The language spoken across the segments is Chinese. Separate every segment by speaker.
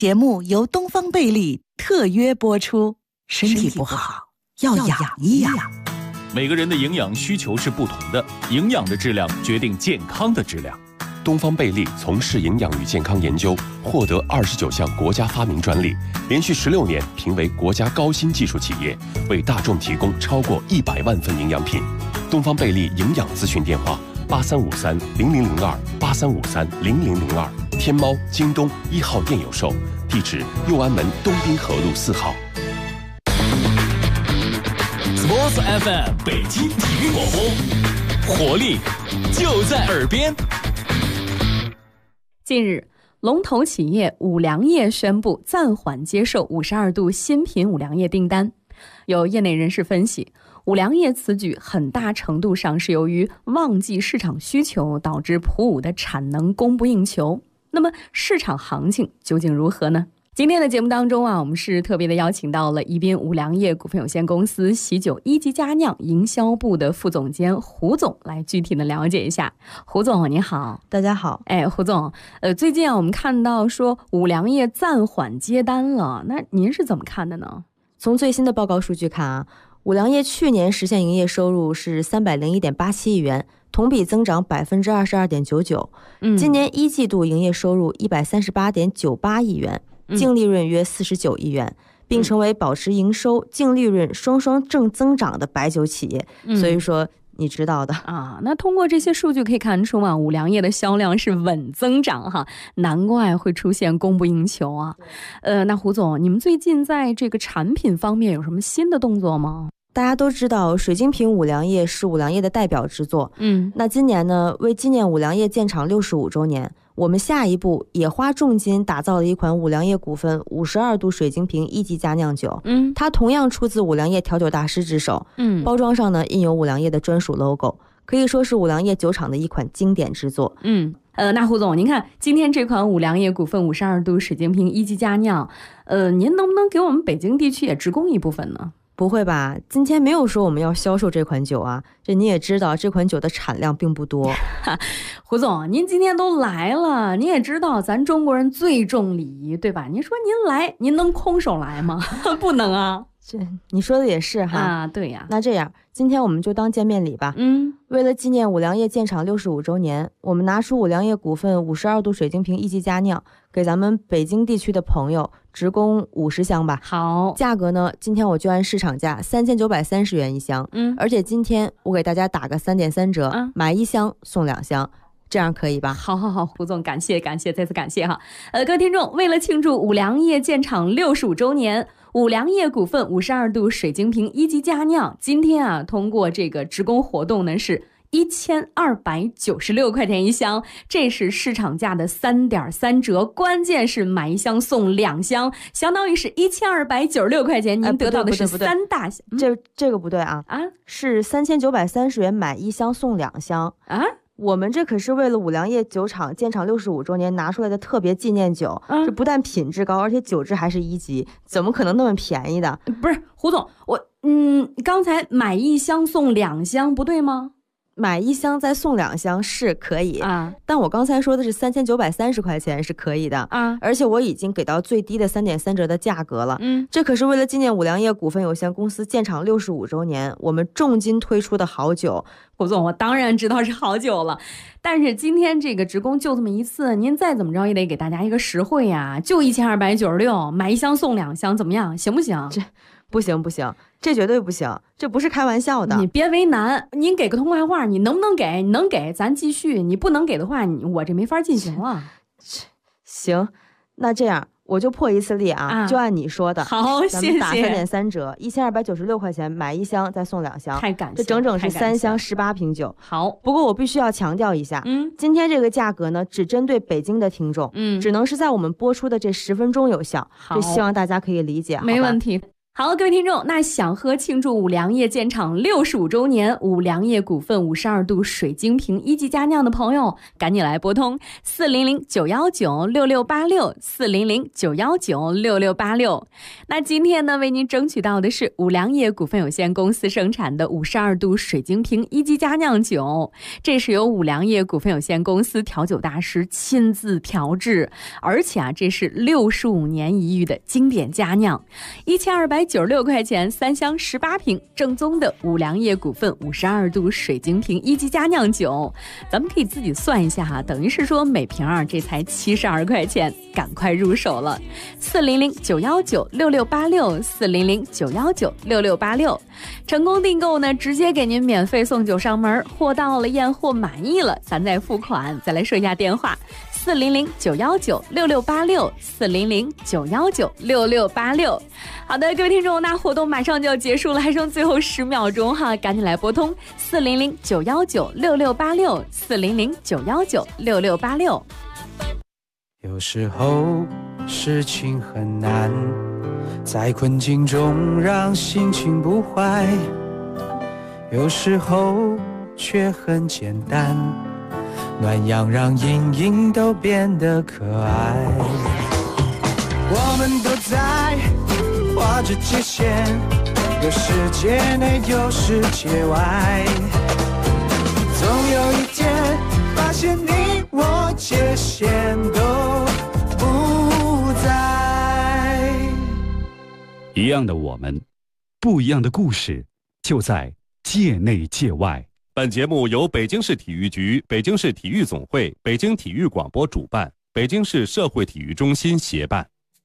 Speaker 1: 节目由东方贝利特约播出。身体不好要养一养。
Speaker 2: 每个人的营养需求是不同的，营养的质量决定健康的质量。
Speaker 3: 东方贝利从事营养与健康研究，获得29项国家发明专利，连续16年评为国家高新技术企业，为大众提供超过100万份营养品。东方贝利营养咨询电话8353000283530002，天猫、京东1号店有售，地址右安门东滨河路4号。
Speaker 2: Sports FM 北京体育广播，活力就在耳边。
Speaker 4: 近日，龙头企业五粮液宣布暂缓接受52度新品五粮液订单。有业内人士分析，五粮液此举很大程度上是由于旺季市场需求导致普五的产能供不应求。那么市场行情究竟如何呢？今天的节目当中我们是特别的邀请到了宜宾五粮液股份有限公司喜酒一级佳酿营销部的副总监胡总来具体的了解一下。胡总你好。
Speaker 5: 大家好。
Speaker 4: 胡总，最近我们看到说五粮液暂缓接单了，那您是怎么看的呢？
Speaker 5: 从最新的报告数据看五粮液去年实现营业收入是301.87亿元，同比增长22.99%。今年一季度营业收入138.98亿元，净利润约49亿元，并成为保持营收、净利润双双正增长的白酒企业。所以说你知道的
Speaker 4: 那通过这些数据可以看出五粮液的销量是稳增长哈，难怪会出现供不应求啊。那胡总，你们最近在这个产品方面有什么新的动作吗？
Speaker 5: 大家都知道水晶瓶五粮液是五粮液的代表之作。那今年呢，为纪念五粮液建厂65周年，我们下一步也花重金打造了一款五粮液股份52度水晶瓶一级佳酿酒。它同样出自五粮液调酒大师之手。包装上呢印有五粮液的专属 logo， 可以说是五粮液酒厂的一款经典之作。
Speaker 4: 那胡总，您看今天这款五粮液股份52度水晶瓶一级佳酿，您能不能给我们北京地区也直供一部分呢？
Speaker 5: 不会吧，今天没有说我们要销售这款酒啊，这你也知道这款酒的产量并不多。
Speaker 4: 胡总，您今天都来了，您也知道咱中国人最重礼仪，对吧？您说您来，您能空手来吗？不能啊。
Speaker 5: 这你说的也是哈。
Speaker 4: 对呀。
Speaker 5: 那这样今天我们就当见面礼吧。为了纪念五粮液建厂65周年，我们拿出五粮液股份52度水晶瓶一级佳酿，给咱们北京地区的朋友直供50箱吧。
Speaker 4: 好，
Speaker 5: 价格呢，今天我就按市场价3930元一箱。而且今天我给大家打个3.3折，买1箱送2箱。这样可以吧？
Speaker 4: 好，胡总，感谢，再次感谢哈。各位听众，为了庆祝五粮液建厂65周年，五粮液股份52度水晶瓶一级佳酿今天通过这个直供活动呢是1296块钱一箱，这是市场价的3.3折，关键是买1箱送2箱，相当于是1296块钱，您得到的是3大箱。
Speaker 5: 这个不对啊，是3930元买1箱送2箱啊。我们这可是为了五粮液酒厂建厂65周年拿出来的特别纪念酒，这不但品质高，而且酒质还是1级，怎么可能那么便宜的？
Speaker 4: 不是胡总，刚才买1箱送2箱不对吗？
Speaker 5: 买1箱再送2箱是可以但我刚才说的是3930块钱是可以的而且我已经给到最低的3.3折的价格了。这可是为了纪念五粮液股份有限公司建厂65周年，我们重金推出的好酒。
Speaker 4: 胡总，我当然知道是好酒了，但是今天这个直供就这么一次，您再怎么着也得给大家一个实惠呀，就1296，买1箱送2箱，怎么样？行不行？
Speaker 5: 这不行，这绝对不行，这不是开玩笑的。
Speaker 4: 你别为难，您给个痛快话，你能不能给？你能给咱继续，你不能给的话，我这没法进行了。
Speaker 5: 行，那这样我就破一次例就按你说的。
Speaker 4: 好，谢谢。
Speaker 5: 咱们打3.3折，1296块钱买1箱再送2箱，
Speaker 4: 太感谢了，
Speaker 5: 这整整是3箱18瓶酒。
Speaker 4: 好，
Speaker 5: 不过我必须要强调一下，今天这个价格呢，只针对北京的听众，只能是在我们播出的这10分钟有效，这希望大家可以理解。
Speaker 4: 没问题。 好，各位听众，那想喝庆祝五粮液建厂65周年五粮液股份52度水晶瓶1级佳酿的朋友，赶紧来拨通400-919-6686，400-919-6686。那今天呢，为您争取到的是五粮液股份有限公司生产的52度水晶瓶1级佳酿酒，这是由五粮液股份有限公司调酒大师亲自调制，而且这是65年一遇的经典佳酿，1296块钱3箱18瓶，正宗的五粮液股份52度水晶瓶1级佳酿酒，咱们可以自己算一下哈，等于是说每瓶这才72块钱，赶快入手了。400-919-6686，400-919-6686，成功订购呢，直接给您免费送酒上门，货到了验货满意了，咱再付款。再来说一下电话：400-919-6686，400-919-6686。好的，各位听众，那活动马上就要结束了，还剩最后10秒钟哈，赶紧来拨通400-919-6686，400-919-6686。
Speaker 6: 有时候事情很难，在困境中让心情不坏，有时候却很简单，暖阳让阴影都变得可爱。我们都在画着界限，有世界内有世界外，总有一天发现你我界限都不在。
Speaker 7: 一样的我们，不一样的故事，就在界内界外。
Speaker 3: 本节目由北京市体育局、北京市体育总会、北京体育广播主办，北京市社会体育中心协办。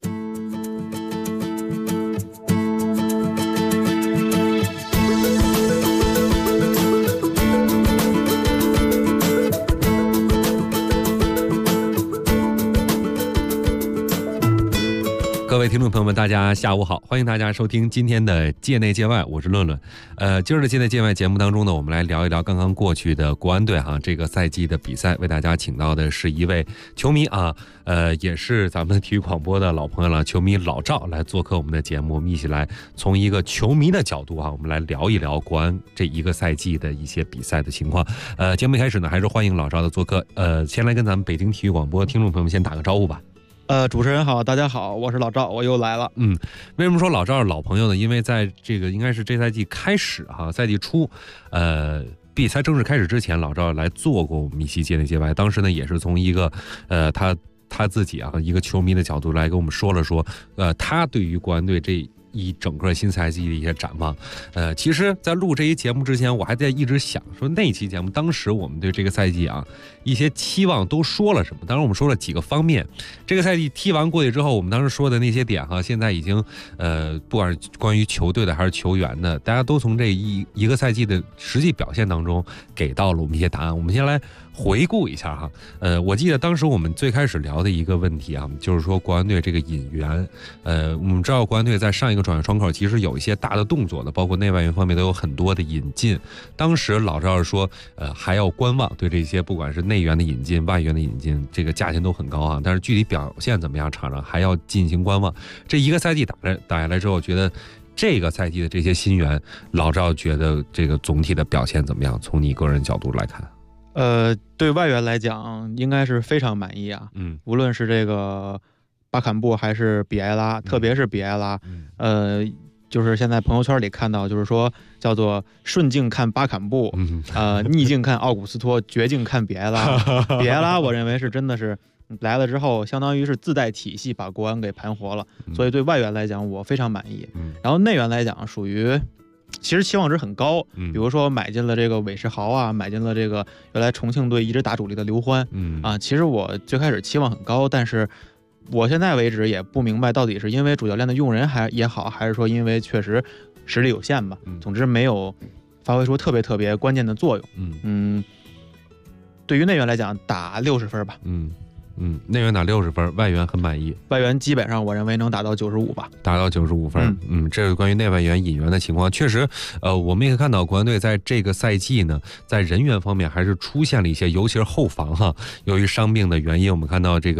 Speaker 3: 各位听众朋友们，大家下午好，欢迎大家收听今天的界内界外，我是论论。今儿的界内界外节目当中呢，我们来聊一聊刚刚过去的国安队这个赛季的比赛，为大家请到的是一位球迷也是咱们体育广播的老朋友了，球迷老赵来做客我们的节目，我们一起来从一个球迷的角度我们来聊一聊国安这一个赛季的一些比赛的情况。节目一开始呢，还是欢迎老赵的做客。先来跟咱们北京体育广播听众朋友们先打个招呼吧。
Speaker 8: 主持人好，大家好，我是老赵，我又来了。
Speaker 3: 为什么说老赵是老朋友呢？因为在这个应该是这赛季开始赛季初，比赛正式开始之前，老赵来做过我们一期界内界外，当时呢也是从一个他自己一个球迷的角度来跟我们说了说，他对于国安队这一整个新赛季的一些展望。其实在录这一节目之前，我还在一直想说那期节目当时我们对这个赛季一些期望都说了什么。当然我们说了几个方面，这个赛季踢完过去之后，我们当时说的那些点现在已经不管是关于球队的还是球员的，大家都从这一个赛季的实际表现当中给到了我们一些答案。我们先来回顾一下我记得当时我们最开始聊的一个问题就是说国安队这个引援。我们知道国安队在上一个转会窗口其实有一些大的动作的，包括内外援方面都有很多的引进。当时老赵说还要观望，对这些不管是内援的引进、外援的引进，这个价钱都很高但是具体表现怎么样，场上还要进行观望。这一个赛季打下来之后，觉得这个赛季的这些新援，老赵觉得这个总体的表现怎么样？从你个人角度来看。
Speaker 8: 对外援来讲应该是非常满意无论是这个巴坎布还是比埃拉，特别是比埃拉，就是现在朋友圈里看到，就是说叫做顺境看巴坎布，逆境看奥古斯托，绝境看比埃拉。比埃拉我认为是真的是来了之后，相当于是自带体系把国安给盘活了，所以对外援来讲我非常满意。然后内援来讲属于其实期望值很高，比如说买进了这个韦世豪买进了这个原来重庆队一直打主力的刘欢，其实我最开始期望很高，但是我现在为止也不明白到底是因为主教练的用人也好，还是说因为确实实力有限吧，总之没有发挥出特别关键的作用。对于内援来讲打60分吧。
Speaker 3: 内援打60分，外援很满意。
Speaker 8: 外援基本上我认为能打到95吧，
Speaker 3: 达到95分。这是关于内外援引援的情况。确实，我们也可以看到国安队在这个赛季呢，在人员方面还是出现了一些，尤其是后防由于伤病的原因，我们看到这个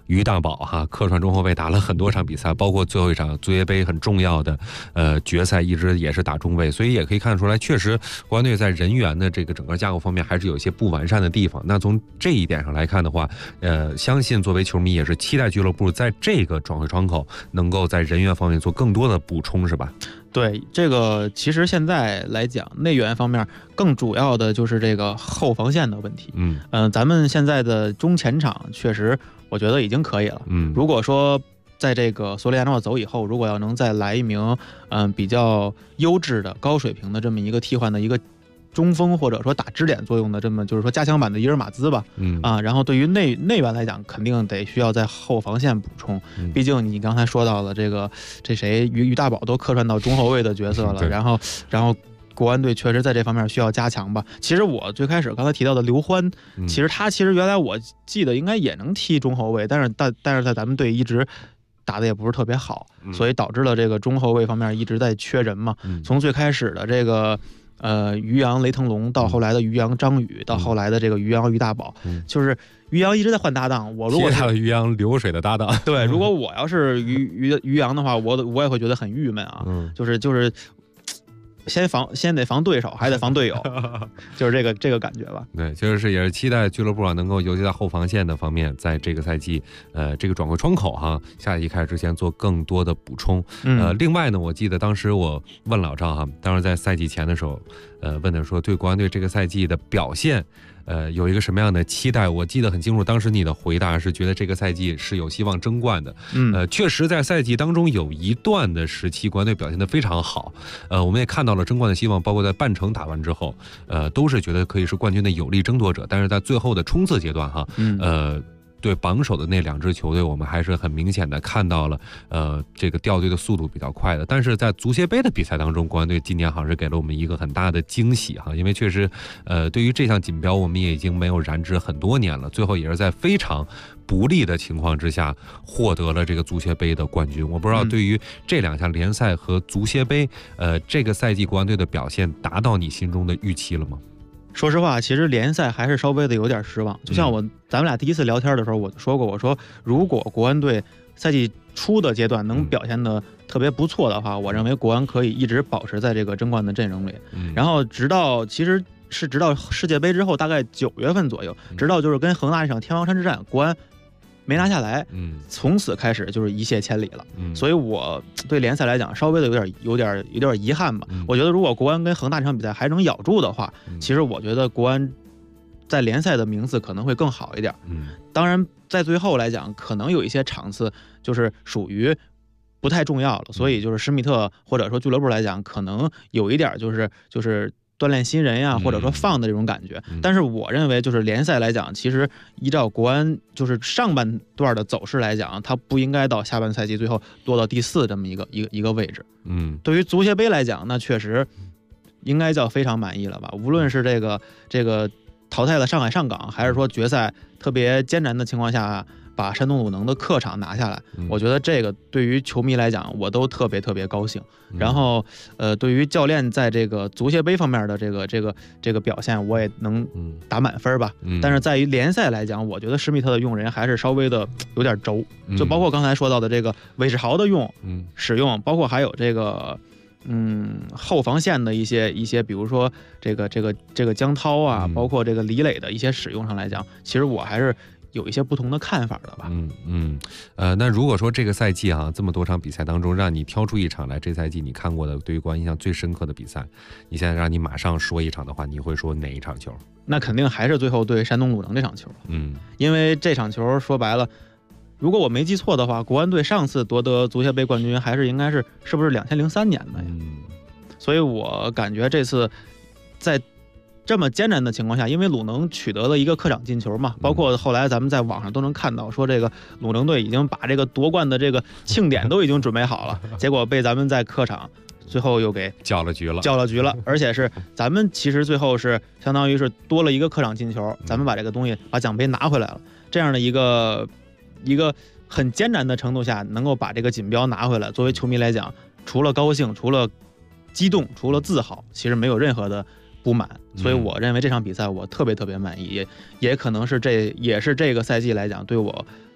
Speaker 9: 于大宝哈客串中后卫打了很多场比赛，包括最后一场足协杯很重要的决赛，一直也是打中卫，所以也可以看出来，确实国安队在人员的这个整个架构方面还是有一些不完善的地方。那从这一点上来看的话，相信作为球迷也是期待俱乐部在这个转会窗口能够在人员方面做更多的补充，是吧？
Speaker 8: 对，这个其实现在来讲，内援方面更主要的就是这个后防线的问题。咱们现在的中前场确实我觉得已经可以了。如果说在这个索里亚诺走以后，如果要能再来一名比较优质的高水平的这么一个替换的一个中锋，或者说打支点作用的这么就是说加强版的伊尔马兹吧，然后对于内援来讲，肯定得需要在后防线补充。毕竟你刚才说到了这谁于大宝都客串到中后卫的角色了，然后国安队确实在这方面需要加强吧。其实我最开始刚才提到的刘欢，其实原来我记得应该也能踢中后卫，但是在咱们队一直打的也不是特别好，所以导致了这个中后卫方面一直在缺人嘛。从最开始的这个于洋雷腾龙，到后来的于洋张宇，到后来的这个于洋于大宝，就是于洋一直在换搭档。我如果
Speaker 9: 是于洋流水的搭档，
Speaker 8: 对，如果我要是于洋的话，我也会觉得很郁闷啊。就是先得防对手，还得防队友，就是这个感觉吧。
Speaker 9: 对，就是也是期待俱乐部能够，尤其在后防线的方面，在这个赛季，这个转会窗口哈，下一季开始之前做更多的补充。另外呢，我记得当时我问老赵哈，当时在赛季前的时候，问他说对国安队这个赛季的表现。有一个什么样的期待？我记得很清楚，当时你的回答是觉得这个赛季是有希望争冠的。确实在赛季当中有一段的时期，国安队表现得非常好。我们也看到了争冠的希望，包括在半程打完之后，都是觉得可以是冠军的有力争夺者。但是在最后的冲刺阶段哈，对榜首的那两支球队，我们还是很明显的看到了，这个掉队的速度比较快的。但是在足协杯的比赛当中，国安队今年好像是给了我们一个很大的惊喜哈，因为确实，对于这项锦标，我们也已经没有染指很多年了，最后也是在非常不利的情况之下获得了这个足协杯的冠军。我不知道对于这两项联赛和足协杯，这个赛季国安队的表现达到你心中的预期了吗？
Speaker 8: 说实话，其实联赛还是稍微的有点失望。就像咱们俩第一次聊天的时候，我就说过，我说如果国安队赛季初的阶段能表现的特别不错的话，我认为国安可以一直保持在这个争冠的阵容里。然后直到世界杯之后，大概9月份左右，直到就是跟恒大这场天王山之战，国安没拿下来，从此开始就是一泻千里了。所以我对联赛来讲稍微的有点遗憾吧。我觉得如果国安跟恒大这场比赛还能咬住的话，其实我觉得国安在联赛的名次可能会更好一点。当然在最后来讲，可能有一些场次就是属于不太重要了，所以就是施密特或者说俱乐部来讲，可能有一点就是锻炼新人呀，或者说放的这种感觉。但是我认为就是联赛来讲，其实依照国安就是上半段的走势来讲，它不应该到下半赛季最后落到第4这么一个位置。对于足协杯来讲，那确实应该叫非常满意了吧。无论是这个淘汰了上海上港，还是说决赛特别艰难的情况下把山东鲁能的客场拿下来，我觉得这个对于球迷来讲我都特别特别高兴。然后对于教练在这个足协杯方面的这个表现，我也能打满分吧。但是在于联赛来讲，我觉得施密特的用人还是稍微的有点轴，就包括刚才说到的这个韦世豪的使用，包括还有这个后防线的一些，比如说这个江涛啊，包括这个李磊的一些使用上来讲，其实我还是有一些不同的看法的吧。
Speaker 9: 那如果说这个赛季这么多场比赛当中，让你挑出一场来，这赛季你看过的对于国安印象最深刻的比赛，你现在让你马上说一场的话，你会说哪一场球？
Speaker 8: 那肯定还是最后对山东鲁能这场球。因为这场球说白了，如果我没记错的话，国安队上次夺得足协杯冠军还是应该是不是2003年的呀？所以我感觉这次在这么艰难的情况下，因为鲁能取得了一个客场进球嘛，包括后来咱们在网上都能看到说这个鲁能队已经把这个夺冠的这个庆典都已经准备好了，结果被咱们在客场最后又给叫了局了，而且是咱们其实最后是相当于是多了一个客场进球，咱们把这个东西把奖杯拿回来了，这样的一个很艰难的程度下能够把这个锦标拿回来，作为球迷来讲，除了高兴，除了激动，除了自豪，其实没有任何的不满。所以我认为这场比赛我特别特别满意，也可能是这个赛季来讲对我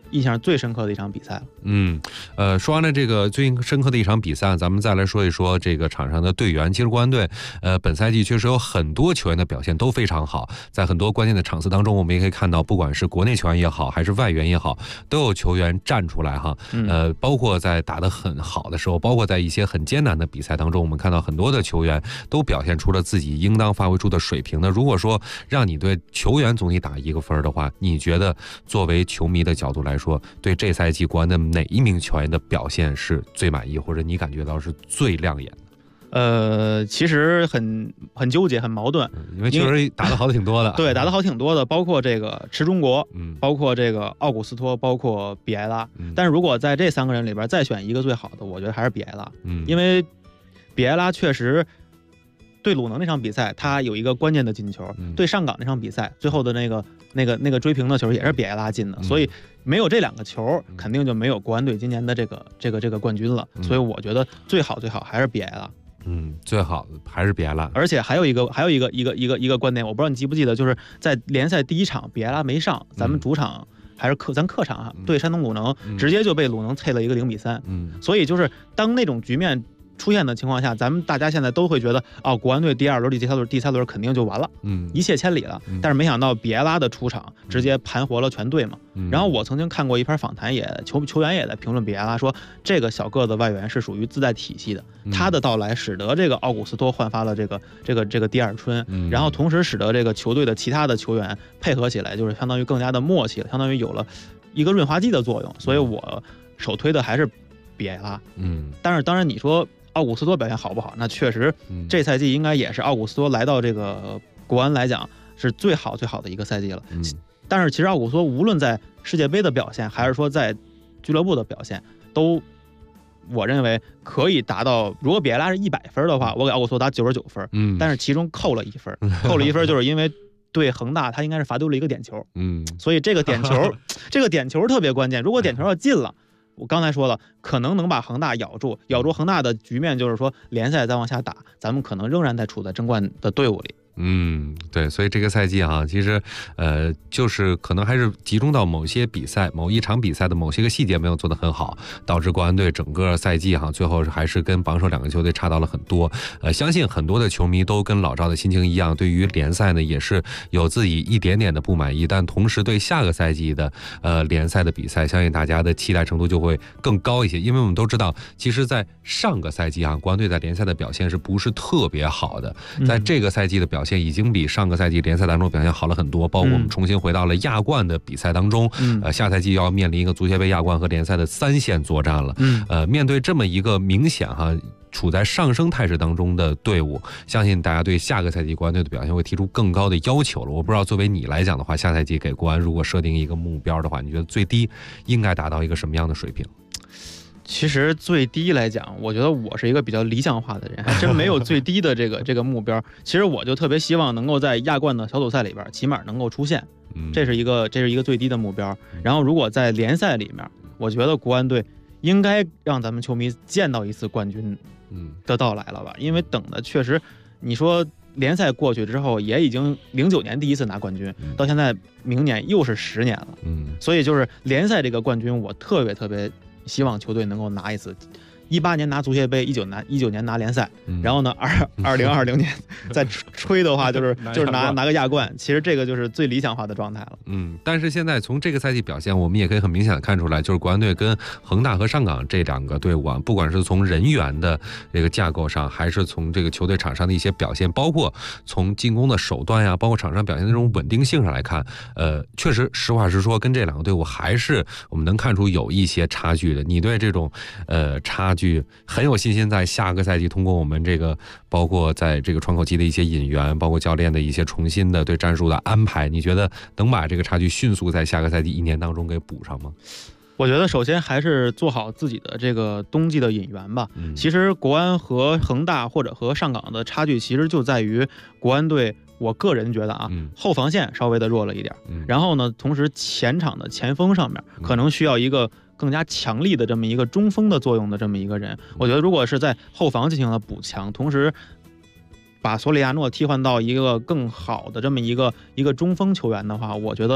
Speaker 8: 印象最深刻的一场比赛
Speaker 9: 了。说完了这个最深刻的一场比赛，咱们再来说一说这个场上的队员。其实国安队本赛季确实有很多球员的表现都非常好，在很多关键的场次当中，我们也可以看到，不管是国内球员也好，还是外援也好，都有球员站出来哈。包括在打得很好的时候，包括在一些很艰难的比赛当中，我们看到很多的球员都表现出了自己应当发挥出的水平。那如果说让你对球员总体打1个分的话，你觉得作为球迷的角度来说，对这赛季国安的哪一名球员的表现是最满意，或者你感觉到是最亮眼的？
Speaker 8: 其实很纠结，很矛盾，
Speaker 9: 因为确实打得好挺多的。
Speaker 8: 对，打得好挺多的，包括这个池中国，包括这个奥古斯托，包括比埃拉。但是如果在这3个人里边再选一个最好的，我觉得还是比埃拉。因为比埃拉确实对鲁能那场比赛，他有一个关键的进球；对上港那场比赛，最后的那个追平的球也是比埃拉进的。所以没有这2个球，肯定就没有国安队今年的这个冠军了。所以我觉得最好还是比埃拉。
Speaker 9: 最好还是比埃拉。
Speaker 8: 而且还有一个观点，我不知道你记不记得，就是在联赛第1场比埃拉没上，咱们主场还是咱客场对山东鲁能，直接就被鲁能啐了一个0-3。所以就是当那种局面出现的情况下，咱们大家现在都会觉得国安队第2轮、第三轮肯定就完了，一泻千里了。但是没想到比埃拉的出场直接盘活了全队嘛。然后我曾经看过一篇访谈，球员也在评论比埃拉，说这个小个子外援是属于自带体系的，他的到来使得这个奥古斯托焕发了这个第2春，然后同时使得这个球队的其他的球员配合起来，就是相当于更加的默契了，相当于有了一个润滑剂的作用。所以我首推的还是比埃拉。但是当然你说奥古斯托表现好不好？那确实，这赛季应该也是奥古斯托来到这个国安来讲是最好的一个赛季了。但是其实奥古斯托无论在世界杯的表现，还是说在俱乐部的表现，都我认为可以达到。如果比埃拉是100分的话，我给奥古斯托打99分。但是其中扣了1分，扣了1分就是因为对恒大他应该是罚丢了一个点球。所以这个点球特别关键。如果点球要进了，我刚才说了，可能能把恒大咬住恒大的局面，就是说联赛再往下打，咱们可能仍然在处在争冠的队伍里。
Speaker 9: 对，所以这个赛季其实就是可能还是集中到某些比赛、某一场比赛的某些个细节没有做得很好，导致国安队整个赛季最后还是跟榜首2个球队差到了很多。相信很多的球迷都跟老赵的心情一样，对于联赛呢也是有自己一点点的不满意，但同时对下个赛季的联赛的比赛，相信大家的期待程度就会更高一些。因为我们都知道，其实在上个赛季国安队在联赛的表现是不是特别好的，在这个赛季的表现已经比上个赛季联赛当中表现好了很多，包括我们重新回到了亚冠的比赛当中。下赛季要面临一个足协杯亚冠和联赛的3线作战了。面对这么一个明显处在上升态势当中的队伍，相信大家对下个赛季国安队的表现会提出更高的要求了。我不知道作为你来讲的话，下赛季给国安如果设定一个目标的话，你觉得最低应该达到一个什么样的水平？
Speaker 8: 其实最低来讲，我觉得我是一个比较理想化的人，还真没有最低的这个目标。其实我就特别希望能够在亚冠的小组赛里边起码能够出现，这是一个最低的目标。然后如果在联赛里面，我觉得国安队应该让咱们球迷见到一次冠军的到来了吧？因为等的确实，你说联赛过去之后，也已经09年第一次拿冠军，到现在明年又是10年了。所以就是联赛这个冠军，我特别希望球队能够拿一次。18年拿足协杯，19年拿联赛，然后呢，2020年再吹的话，就是拿个亚冠。其实这个就是最理想化的状态了。
Speaker 9: 但是现在从这个赛季表现，我们也可以很明显的看出来，就是国安队跟恒大和上港这2个队伍不管是从人员的这个架构上，还是从这个球队场上的一些表现，包括从进攻的手段呀，包括场上表现的这种稳定性上来看，确实实话实说，跟这2个队伍还是我们能看出有一些差距的。你对这种差距很有信心，在下个赛季通过我们这个包括在这个窗口期的一些引援，包括教练的一些重新的对战术的安排，你觉得能把这个差距迅速在下个赛季1年当中给补上吗？
Speaker 8: 我觉得首先还是做好自己的这个冬季的引援吧。其实国安和恒大或者和上港的差距，其实就在于国安队，我个人觉得后防线稍微的弱了一点，然后呢，同时前场的前锋上面可能需要一个更加强力的这么一个中锋的作用的这么一个人。我觉得如果是在后防进行了补强，同时把索里亚诺替换到一个更好的这么一个中锋球员的话，我觉得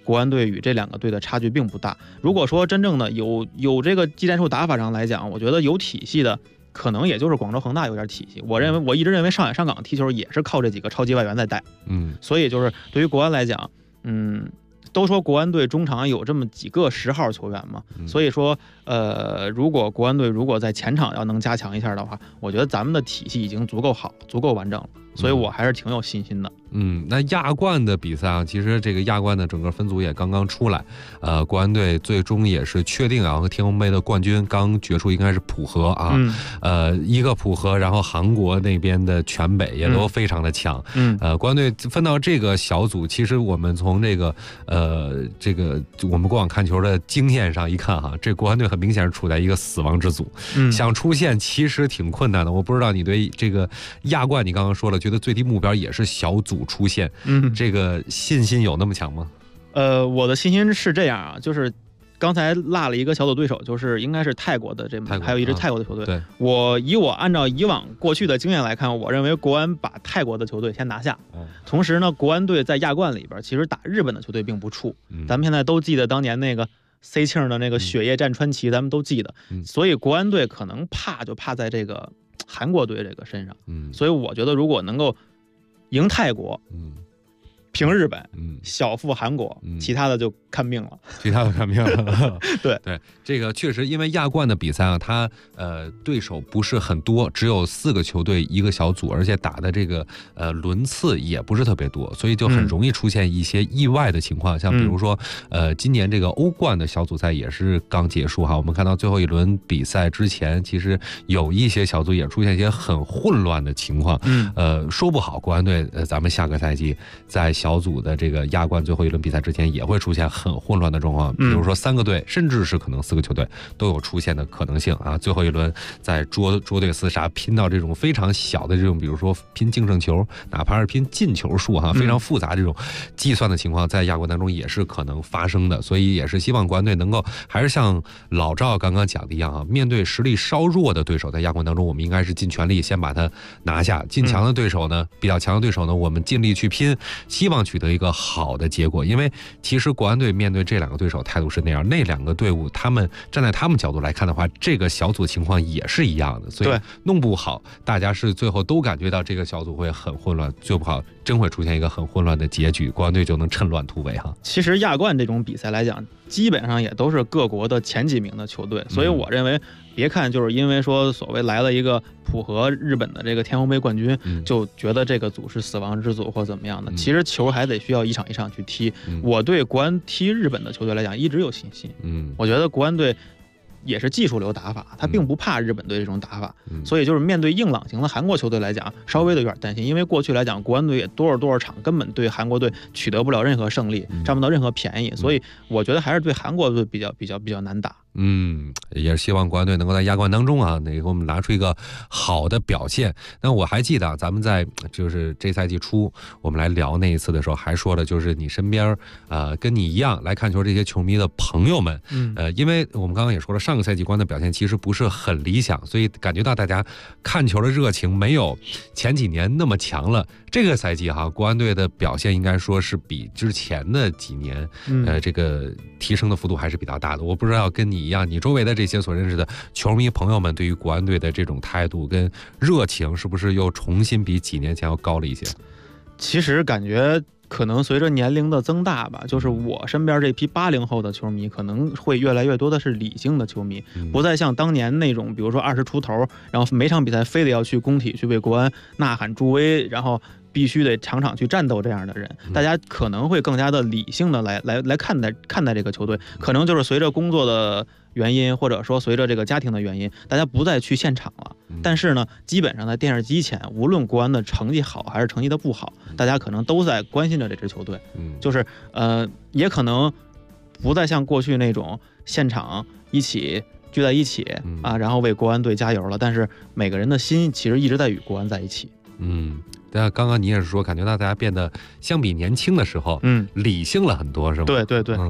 Speaker 8: 国安队与这两个队的差距并不大。如果说真正的有这个技战术打法上来讲，我觉得有体系的可能也就是广州恒大有点体系。我一直认为上海上港踢球也是靠这几个超级外援在带。所以就是对于国安来讲，都说国安队中场有这么几个10号球员嘛，所以说如果国安队如果在前场要能加强一下的话，我觉得咱们的体系已经足够好，足够完整了，所以我还是挺有信心的。
Speaker 9: 那亚冠的比赛啊，其实这个亚冠的整个分组也刚刚出来，国安队最终也是确定啊，和天虹杯的冠军刚决出应该是浦和啊，一个浦和，然后韩国那边的全北也都非常的强，国安队分到这个小组，其实我们从这个我们过往看球的经验上一看哈，这国安队很明显是处在一个死亡之组，想出线其实挺困难的。我不知道你对这个亚冠，你刚刚说了，觉得最低目标也是小组出线，这个信心有那么强吗？
Speaker 8: 我的信心是这样啊，就是刚才落了一个小组对手，就是应该是泰国的还有一支泰国的球队。对，我按照以往过去的经验来看，我认为国安把泰国的球队先拿下。同时呢，国安队在亚冠里边其实打日本的球队并不怵。咱们现在都记得当年那个 C 庆的那个雪夜战川崎，咱们都记得。所以国安队可能怕就怕在这个韩国队这个身上。所以我觉得如果能够赢泰国，平日本，小负韩国，其他的就看命了。对，
Speaker 9: 这个确实，因为亚冠的比赛啊，它对手不是很多，只有4个球队一个小组，而且打的这个轮次也不是特别多，所以就很容易出现一些意外的情况。像比如说今年这个欧冠的小组赛也是刚结束哈，我们看到最后一轮比赛之前，其实有一些小组也出现一些很混乱的情况。说不好，国安队咱们下个赛季在小组的这个亚冠最后一轮比赛之前也会出现很混乱的状况，比如说3个队，甚至是可能4个球队都有出现的可能性啊。最后一轮在捉对厮杀，拼到这种非常小的这种，比如说拼净胜球，哪怕是拼进球数哈，非常复杂这种计算的情况，在亚冠当中也是可能发生的。所以也是希望国安队能够还是像老赵刚刚讲的一样啊，面对实力稍弱的对手，在亚冠当中我们应该是尽全力先把它拿下，尽强的对手呢，比较强的对手呢，我们尽力去拼，希望取得一个好的结果。因为其实国安队面对这2个对手态度是那样，那2个队伍他们站在他们角度来看的话，这个小组情况也是一样的，所以弄不好大家是最后都感觉到这个小组会很混乱，最不好真会出现一个很混乱的结局，国安队就能趁乱突围哈。
Speaker 8: 其实亚冠这种比赛来讲，基本上也都是各国的前几名的球队，所以我认为别看就是因为说所谓来了一个浦和日本的这个天虹杯冠军，就觉得这个组是死亡之组或怎么样的，其实球还得需要一场一场去踢。我对国安踢日本的球队来讲一直有信心。我觉得国安队也是技术流打法，他并不怕日本队这种打法，所以就是面对硬朗型的韩国球队来讲，稍微的有点担心，因为过去来讲，国安队也多少场根本对韩国队取得不了任何胜利，占不到任何便宜，所以我觉得还是对韩国队比较难打。
Speaker 9: 也是希望国安队能够在亚冠当中啊，给我们拿出一个好的表现。那我还记得啊，咱们在就是这赛季初我们来聊那一次的时候，还说了就是你身边跟你一样来看球这些球迷的朋友们，因为我们刚刚也说了，上个赛季国安的表现其实不是很理想，所以感觉到大家看球的热情没有前几年那么强了。这个赛季哈，国安队的表现应该说是比之前的几年这个提升的幅度还是比较大的。我不知道跟你一样，你周围的这些所认识的球迷朋友们对于国安队的这种态度跟热情是不是又重新比几年前要高了一些？
Speaker 8: 其实感觉可能随着年龄的增大吧，就是我身边这批80后的球迷可能会越来越多的是理性的球迷，不再像当年那种比如说20出头，然后每场比赛非得要去工体去为国安呐喊助威，然后必须得场场去战斗这样的人，大家可能会更加的理性的来看待这个球队，可能就是随着工作的原因，或者说随着这个家庭的原因，大家不再去现场了。但是呢，基本上在电视机前，无论国安的成绩好还是成绩的不好，大家可能都在关心着这支球队。就是也可能不再像过去那种现场一起聚在一起啊，然后为国安队加油了。但是每个人的心其实一直在与国安在一起。
Speaker 9: 但刚刚你也是说，感觉到大家变得相比年轻的时候，理性了很多，是吗？
Speaker 8: 对对对。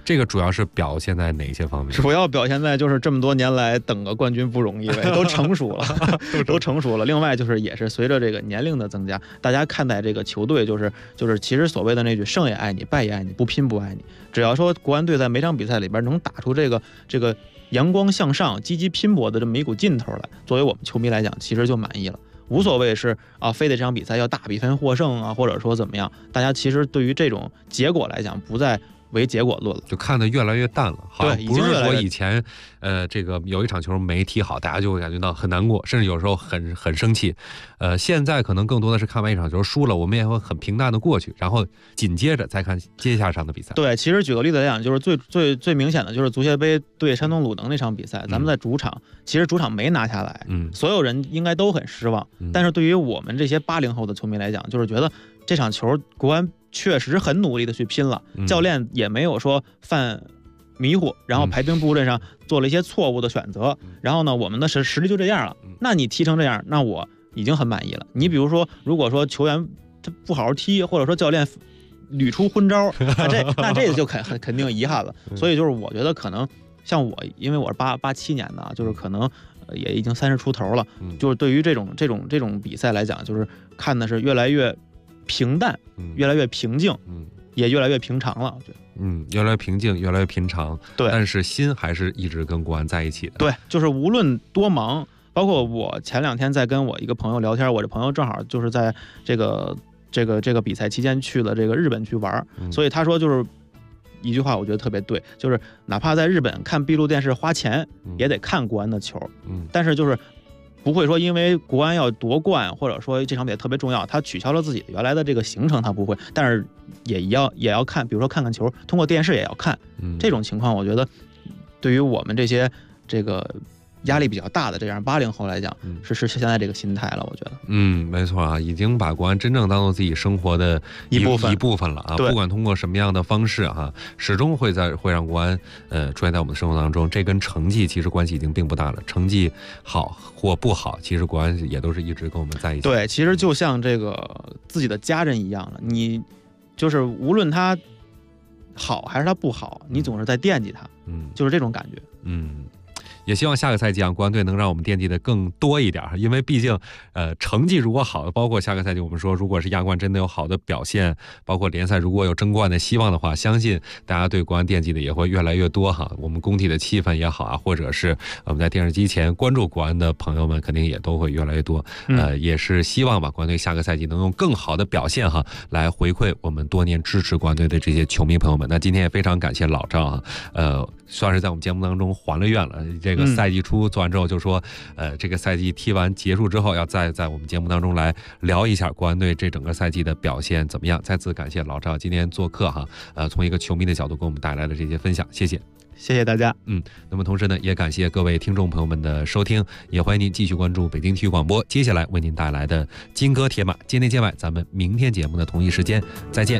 Speaker 9: 这个主要是表现在哪些方面？
Speaker 8: 主要表现在就是这么多年来等个冠军不容易呗，都成熟了，都成熟了。另外就是也是随着这个年龄的增加，大家看待这个球队就是其实所谓的那句胜也爱你，败也爱你，不拼不爱你。只要说国安队在每场比赛里边能打出这个阳光向上、积极拼搏的这么一股劲头来，作为我们球迷来讲，其实就满意了。无所谓是非得这场比赛要大比分获胜啊，或者说怎么样，大家其实对于这种结果来讲，不再为结果论了，
Speaker 9: 就看得越来越淡了。好，
Speaker 8: 对，已经
Speaker 9: 不是说以前这个有一场球没踢好，大家就会感觉到很难过，甚至有时候很生气。现在可能更多的是看完一场球输了，我们也会很平淡的过去，然后紧接着再看接下场的比赛。
Speaker 8: 对，其实举个例子来讲，就是最明显的就是足协杯对山东鲁能那场比赛，咱们在主场，其实主场没拿下来，所有人应该都很失望。但是对于我们这些80后的球迷来讲，就是觉得这场球国安确实很努力的去拼了，教练也没有说犯迷糊，然后排兵布阵上做了一些错误的选择，然后呢，我们的实力就这样了。那你踢成这样，那我已经很满意了。你比如说，如果说球员他不好好踢，或者说教练屡出昏招，那这个就肯定遗憾了。所以就是我觉得可能像我，因为我是87年的，就是可能也已经30出头了，就是对于这种比赛来讲，就是看的是越来越平淡，越来越平静，也越来越平常了，我觉得。
Speaker 9: 越来越平静，越来越平常。
Speaker 8: 对，
Speaker 9: 但是心还是一直跟国安在一起的。
Speaker 8: 对，就是无论多忙，包括我前2天在跟我一个朋友聊天，我这朋友正好就是在这个比赛期间去了这个日本去玩，所以他说就是一句话，我觉得特别对，就是哪怕在日本看闭路电视花钱，也得看国安的球。但是就是不会说因为国安要夺冠，或者说这场比赛特别重要，他取消了自己原来的这个行程，他不会，但是也要看，比如说看球，通过电视也要看。这种情况，我觉得对于我们这些这个压力比较大的这样80后来讲，是现在这个心态了，我觉得。
Speaker 9: 没错啊，已经把国安真正当做自己生活的一部分了啊。不管通过什么样的方式啊，始终会让国安出现在我们的生活当中。这跟成绩其实关系已经并不大了，成绩好或不好，其实国安也都是一直跟我们在一起。
Speaker 8: 对，其实就像这个自己的家人一样了，你就是无论他好还是他不好，你总是在惦记他，就是这种感觉。
Speaker 9: 也希望下个赛季国安队能让我们惦记的更多一点，因为毕竟成绩如果好，包括下个赛季我们说如果是亚冠真的有好的表现，包括联赛如果有争冠的希望的话，相信大家对国安惦记的也会越来越多哈。我们工体的气氛也好啊，或者是我们在电视机前关注国安的朋友们肯定也都会越来越多。也是希望吧国安队下个赛季能用更好的表现来回馈我们多年支持国安队的这些球迷朋友们。那今天也非常感谢老赵算是在我们节目当中还了愿了。这个赛季初做完之后就说，这个赛季踢完结束之后，要再在我们节目当中来聊一下国安队这整个赛季的表现怎么样。再次感谢老赵今天做客从一个球迷的角度给我们带来了这些分享，谢谢。
Speaker 8: 谢谢大家。
Speaker 9: 那么同时呢，也感谢各位听众朋友们的收听，也欢迎您继续关注北京体育广播接下来为您带来的金戈铁马今天见外，咱们明天节目的同一时间再见。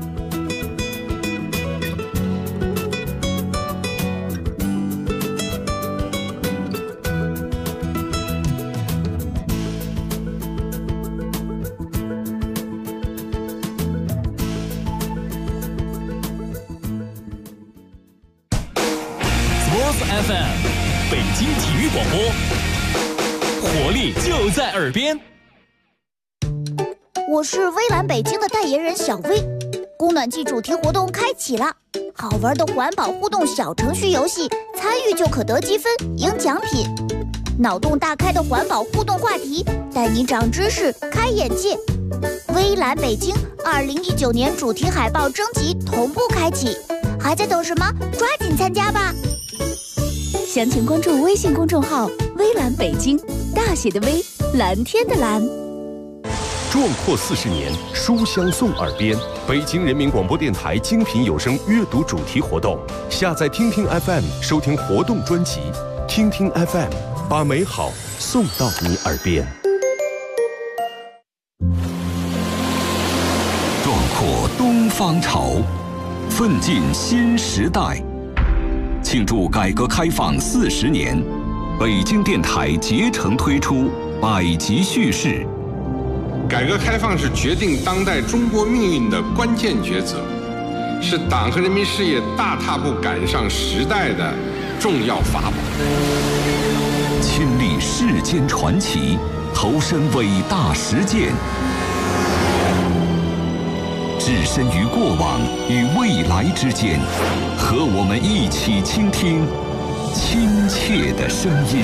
Speaker 2: FM 北京体育广播，活力就在耳边。
Speaker 10: 我是微蓝北京的代言人小薇，供暖季主题活动开启了，好玩的环保互动小程序游戏，参与就可得积分赢奖品。脑洞大开的环保互动话题，带你长知识开眼界。微蓝北京2019年主题海报征集同步开启，还在等什么？抓紧参加吧！详情关注微信公众号“微蓝北京”，大写的微，蓝天的蓝。
Speaker 3: 壮阔40年，书香送耳边。北京人民广播电台精品有声阅读主题活动，下载听听 FM 收听活动专辑，听听 FM 把美好送到你耳边。
Speaker 11: 壮阔东方潮，奋进新时代。庆祝改革开放40年，北京电台竭诚推出百集叙事。
Speaker 12: 改革开放是决定当代中国命运的关键抉择， 是党和人民事业大踏步赶上时代的重要法宝。
Speaker 11: 亲历世间传奇，投身伟大实践，置身于过往与未来之间，和我们一起倾听亲切的声音。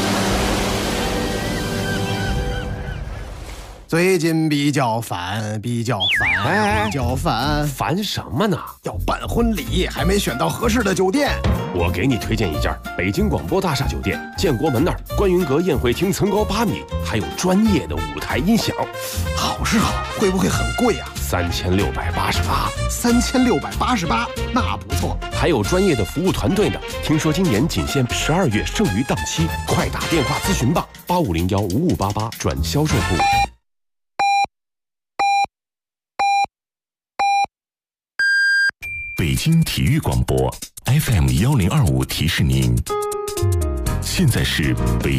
Speaker 13: 最近比较烦，比较烦，
Speaker 3: 烦什么呢？
Speaker 13: 要办婚礼，还没选到合适的酒店。
Speaker 3: 我给你推荐一家北京广播大厦酒店，建国门那儿，观云阁宴会厅层高8米，还有专业的舞台音响。
Speaker 13: 好是好，会不会很贵啊
Speaker 3: ？3688。
Speaker 13: 3688，那不错。
Speaker 3: 还有专业的服务团队呢。听说今年仅限12月剩余档期，快打电话咨询吧，85015588转销售部。
Speaker 14: 北京体育广播 FM1025提示您，现在是北